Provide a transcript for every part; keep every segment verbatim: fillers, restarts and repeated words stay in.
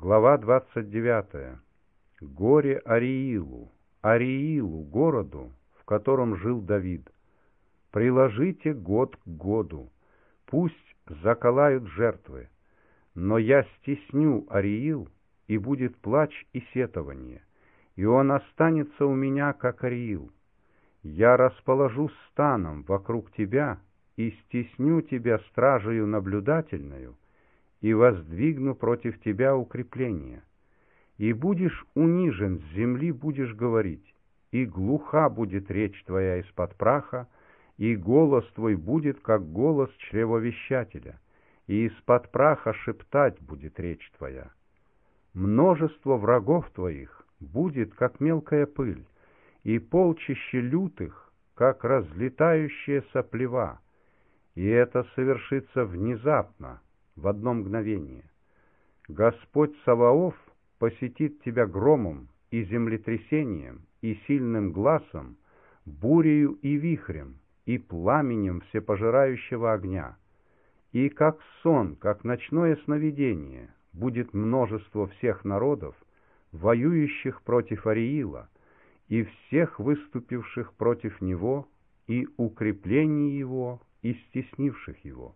Глава двадцать девятая. Горе Ариилу, Ариилу, городу, в котором жил Давид. Приложите год к году, пусть заколают жертвы, но я стесню Ариил, и будет плач и сетование, и он останется у меня, как Ариил. Я расположу станом вокруг тебя и стесню тебя стражею наблюдательную, и воздвигну против тебя укрепления. И будешь унижен с земли, будешь говорить, и глуха будет речь твоя из-под праха, и голос твой будет, как голос чревовещателя, и из-под праха шептать будет речь твоя. Множество врагов твоих будет, как мелкая пыль, и полчище лютых, как разлетающаяся плева, и это совершится внезапно, в одно мгновение. Господь Саваоф посетит тебя громом и землетрясением, и сильным гласом, бурею и вихрем, и пламенем всепожирающего огня. И как сон, как ночное сновидение, будет множество всех народов, воюющих против Ариила, и всех выступивших против него, и укреплений его, и стеснивших его.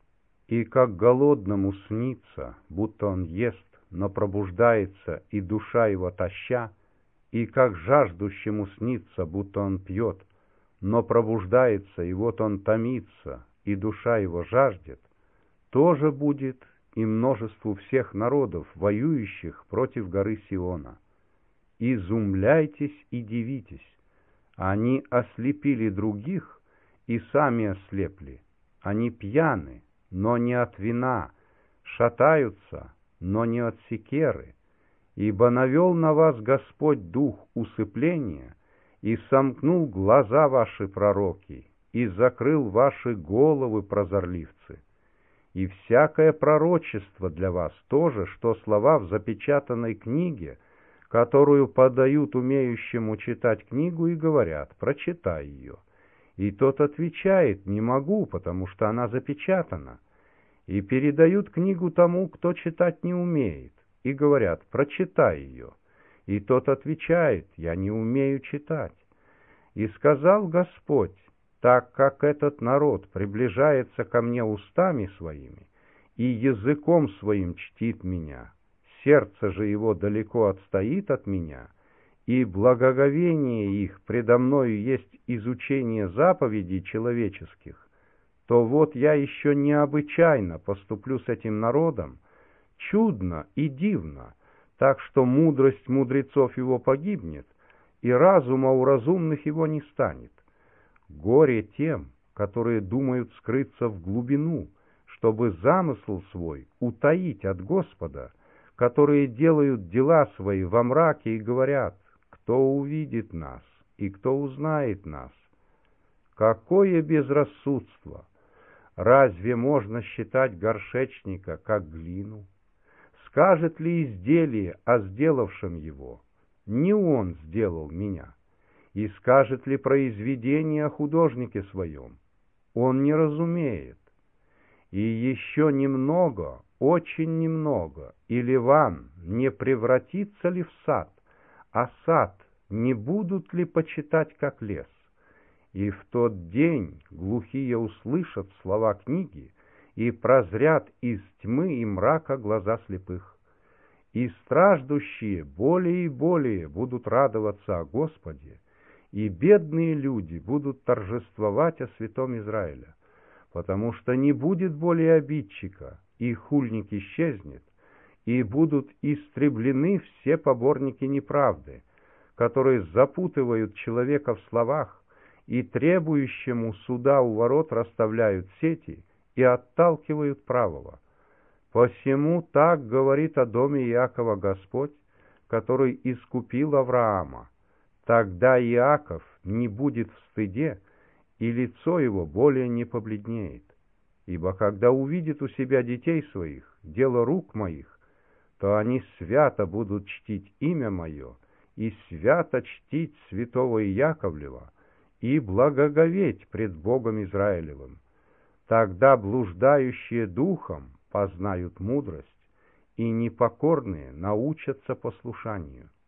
И как голодному снится, будто он ест, но пробуждается, и душа его тоща, и как жаждущему снится, будто он пьет, но пробуждается, и вот он томится, и душа его жаждет, тоже будет и множеству всех народов, воюющих против горы Сиона. Изумляйтесь и дивитесь, они ослепили других и сами ослепли, они пьяны, но не от вина, шатаются, но не от секеры, ибо навел на вас Господь дух усыпления, и сомкнул глаза ваши пророки, и закрыл ваши головы прозорливцы. И всякое пророчество для вас тоже, что слова в запечатанной книге, которую подают умеющему читать книгу и говорят: прочитай ее. И тот отвечает: не могу, потому что она запечатана. И передают книгу тому, кто читать не умеет, и говорят: прочитай ее. И тот отвечает: я не умею читать. И сказал Господь: так как этот народ приближается ко мне устами своими и языком своим чтит меня, сердце же его далеко отстоит от меня, и благоговение их предо мною есть изучение заповедей человеческих, то вот я еще необычайно поступлю с этим народом, чудно и дивно, так что мудрость мудрецов его погибнет, и разума у разумных его не станет. Горе тем, которые думают скрыться в глубину, чтобы замысл свой утаить от Господа, которые делают дела свои во мраке и говорят: кто увидит нас и кто узнает нас? Какое безрассудство! Разве можно считать горшечника как глину? Скажет ли изделие о сделавшем его: не он сделал меня? И скажет ли произведение о художнике своем: он не разумеет? И еще немного, очень немного, и Ливан не превратится ли в сад, а сад не будут ли почитать как лес? И в тот день глухие услышат слова книги, и прозрят из тьмы и мрака глаза слепых. И страждущие более и более будут радоваться о Господе, и бедные люди будут торжествовать о святом Израиля, потому что не будет более обидчика, и хульник исчезнет, и будут истреблены все поборники неправды, которые запутывают человека в словах, и требующему суда у ворот расставляют сети и отталкивают правого. Посему так говорит о доме Иакова Господь, который искупил Авраама. Тогда Иаков не будет в стыде, и лицо его более не побледнеет. Ибо когда увидит у себя детей своих, дело рук моих, то они свято будут чтить имя мое, и свято чтить святого Иаковлева, и благоговеть пред Богом Израилевым. Тогда блуждающие духом познают мудрость, и непокорные научатся послушанию.